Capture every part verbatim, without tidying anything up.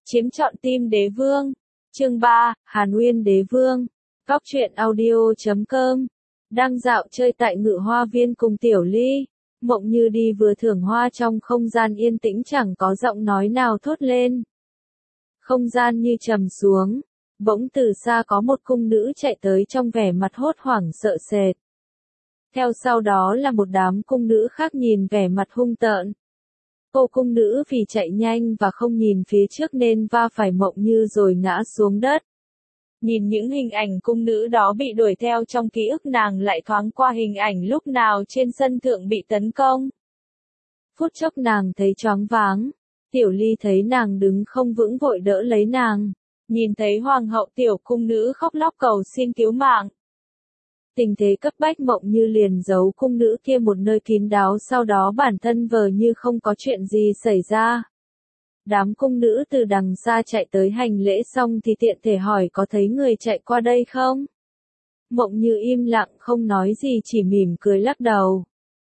Chiếm trọn tim đế vương. Chương ba, Hàn Uyên đế vương. Góc truyện audio chấm com. Đang dạo chơi tại Ngự Hoa Viên cùng Tiểu Ly. Mộng Như đi vừa thưởng hoa trong không gian yên tĩnh chẳng có giọng nói nào thốt lên. Không gian như trầm xuống. Bỗng từ xa có một cung nữ chạy tới trong vẻ mặt hốt hoảng sợ sệt. Theo sau đó là một đám cung nữ khác nhìn vẻ mặt hung tợn. Cô cung nữ vì chạy nhanh và không nhìn phía trước nên va phải Mộng Như rồi ngã xuống đất. Nhìn những hình ảnh cung nữ đó bị đuổi theo trong ký ức nàng lại thoáng qua hình ảnh lúc nào trên sân thượng bị tấn công. Phút chốc nàng thấy choáng váng. Tiểu Ly thấy nàng đứng không vững vội đỡ lấy nàng. Nhìn thấy hoàng hậu tiểu cung nữ khóc lóc cầu xin cứu mạng. Tình thế cấp bách Mộng Như liền giấu cung nữ kia một nơi kín đáo, sau đó bản thân vờ như không có chuyện gì xảy ra. Đám cung nữ từ đằng xa chạy tới hành lễ xong thì tiện thể hỏi có thấy người chạy qua đây không? Mộng Như im lặng không nói gì, chỉ mỉm cười lắc đầu.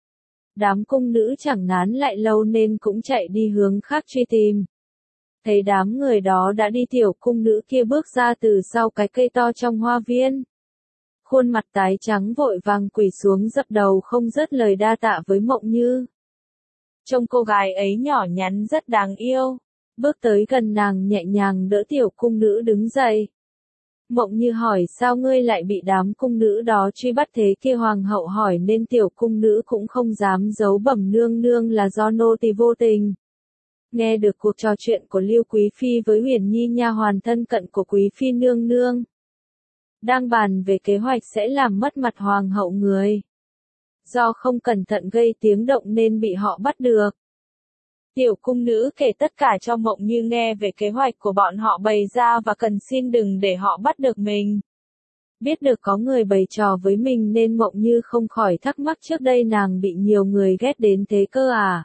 Đám cung nữ chẳng nán lại lâu nên cũng chạy đi hướng khác truy tìm. Thấy đám người đó đã đi, tiểu cung nữ kia bước ra từ sau cái cây to trong hoa viên. Khuôn mặt tái trắng vội vàng quỳ xuống dập đầu không dứt lời đa tạ với Mộng Như. Trông cô gái ấy nhỏ nhắn rất đáng yêu. Bước tới gần nàng nhẹ nhàng đỡ tiểu cung nữ đứng dậy. Mộng Như hỏi sao ngươi lại bị đám cung nữ đó truy bắt thế kia, hoàng hậu hỏi nên tiểu cung nữ cũng không dám giấu bẩm nương nương là do nô tỳ vô tình. Nghe được cuộc trò chuyện của Lưu Quý Phi với Huyền Nhi nha hoàn thân cận của Quý Phi nương nương. Đang bàn về kế hoạch sẽ làm mất mặt hoàng hậu người. Do không cẩn thận gây tiếng động nên bị họ bắt được. Tiểu cung nữ kể tất cả cho Mộng Như nghe về kế hoạch của bọn họ bày ra và cần xin đừng để họ bắt được mình. Biết được có người bày trò với mình nên Mộng Như không khỏi thắc mắc trước đây nàng bị nhiều người ghét đến thế cơ à.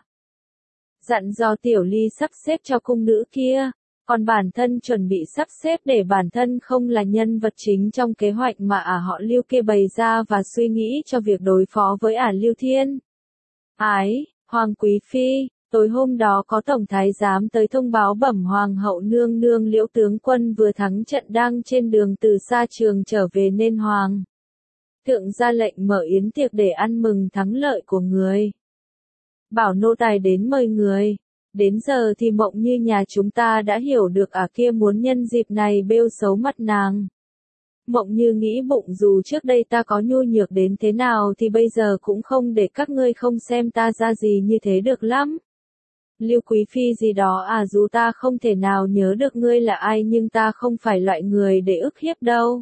Dặn dò Tiểu Ly sắp xếp cho cung nữ kia. Còn bản thân chuẩn bị sắp xếp để bản thân không là nhân vật chính trong kế hoạch mà ả họ Lưu kia bày ra và suy nghĩ cho việc đối phó với ả Lưu Thiên. Ái, Hoàng Quý Phi, tối hôm đó có Tổng Thái Giám tới thông báo bẩm Hoàng hậu nương nương Liễu tướng quân vừa thắng trận đang trên đường từ xa trường trở về nên Hoàng thượng ra lệnh mở yến tiệc để ăn mừng thắng lợi của người. Bảo nô tài đến mời người. Đến giờ thì Mộng Như nhà chúng ta đã hiểu được ả kia muốn nhân dịp này bêu xấu mặt nàng. Mộng Như nghĩ bụng dù trước đây ta có nhu nhược đến thế nào thì bây giờ cũng không để các ngươi không xem ta ra gì như thế được lắm. Lưu Quý Phi gì đó à, dù ta không thể nào nhớ được ngươi là ai nhưng ta không phải loại người để ức hiếp đâu.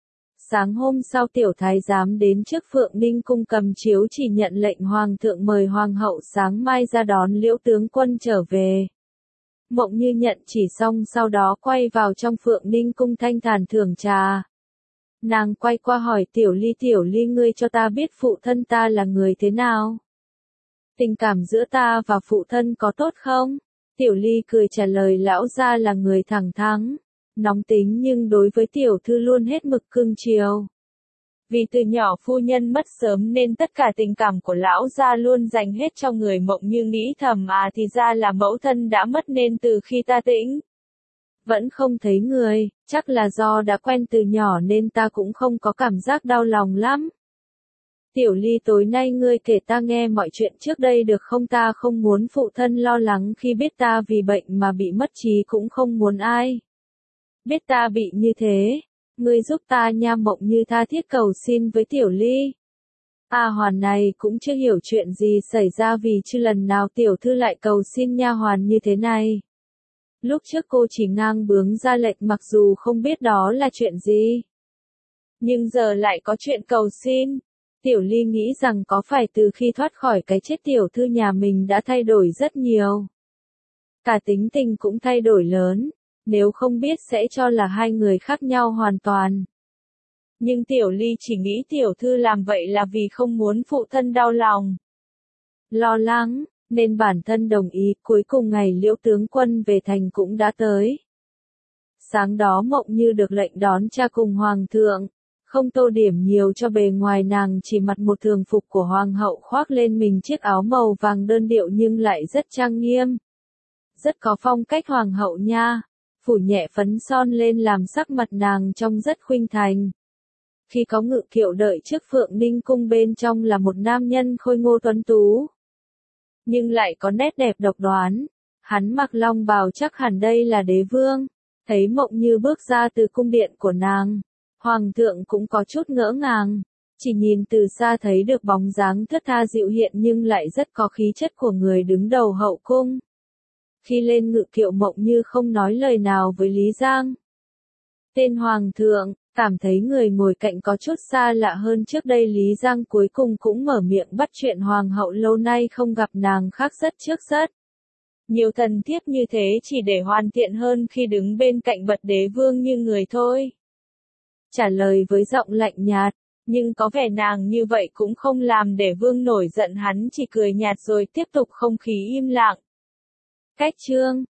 Sáng hôm sau tiểu thái giám đến trước Phượng Ninh cung cầm chiếu chỉ nhận lệnh hoàng thượng mời hoàng hậu sáng mai ra đón Liễu tướng quân trở về. Mộng Như nhận chỉ xong sau đó quay vào trong Phượng Ninh cung thanh thản thưởng trà. Nàng quay qua hỏi Tiểu Ly Tiểu Ly ngươi cho ta biết phụ thân ta là người thế nào? Tình cảm giữa ta và phụ thân có tốt không? Tiểu Ly cười trả lời lão gia là người thẳng thắn. Nóng tính nhưng đối với tiểu thư luôn hết mực cưng chiều. Vì từ nhỏ phu nhân mất sớm nên tất cả tình cảm của lão gia luôn dành hết cho người. Mộng Như nghĩ thầm à thì ra là mẫu thân đã mất nên từ khi ta tĩnh vẫn không thấy người, chắc là do đã quen từ nhỏ nên ta cũng không có cảm giác đau lòng lắm. Tiểu Ly tối nay ngươi kể ta nghe mọi chuyện trước đây được không, ta không muốn phụ thân lo lắng khi biết ta vì bệnh mà bị mất trí, cũng không muốn ai biết ta bị như thế. Ngươi giúp ta nha. Mộng Như tha thiết cầu xin với Tiểu Ly. A hoàn này cũng chưa hiểu chuyện gì xảy ra vì chưa lần nào tiểu thư lại cầu xin nha hoàn như thế này. Lúc trước cô chỉ ngang bướng ra lệnh mặc dù không biết đó là chuyện gì. Nhưng giờ lại có chuyện cầu xin. Tiểu Ly nghĩ rằng có phải từ khi thoát khỏi cái chết tiểu thư nhà mình đã thay đổi rất nhiều. Cả tính tình cũng thay đổi lớn. Nếu không biết sẽ cho là hai người khác nhau hoàn toàn. Nhưng Tiểu Ly chỉ nghĩ tiểu thư làm vậy là vì không muốn phụ thân đau lòng, lo lắng, nên bản thân đồng ý. Cuối cùng ngày Liễu tướng quân về thành cũng đã tới. Sáng đó Mộng Như được lệnh đón cha cùng hoàng thượng. Không tô điểm nhiều cho bề ngoài, nàng chỉ mặc một thường phục của hoàng hậu, khoác lên mình chiếc áo màu vàng đơn điệu nhưng lại rất trang nghiêm. Rất có phong cách hoàng hậu nha. phủ nhẹ phấn son lên làm sắc mặt nàng trông rất khuynh thành. Khi có ngự kiệu đợi trước Phượng Ninh cung bên trong là một nam nhân khôi ngô tuấn tú, nhưng lại có nét đẹp độc đoán. Hắn mặc long bào chắc hẳn đây là đế vương. Thấy Mộng Như bước ra từ cung điện của nàng, hoàng thượng cũng có chút ngỡ ngàng, chỉ nhìn từ xa thấy được bóng dáng thướt tha dịu hiện nhưng lại rất có khí chất của người đứng đầu hậu cung. Khi lên ngự kiệu Mộng Như không nói lời nào với Lý Giang. Tên hoàng thượng, cảm thấy người ngồi cạnh có chút xa lạ hơn trước đây. Lý Giang cuối cùng cũng mở miệng bắt chuyện hoàng hậu lâu nay không gặp nàng khác rất trước rất nhiều thần thiếp như thế chỉ để hoàn thiện hơn khi đứng bên cạnh bậc đế vương như người thôi. Trả lời với giọng lạnh nhạt, nhưng có vẻ nàng như vậy cũng không làm để vương nổi giận, hắn chỉ cười nhạt rồi tiếp tục không khí im lặng. Cách chương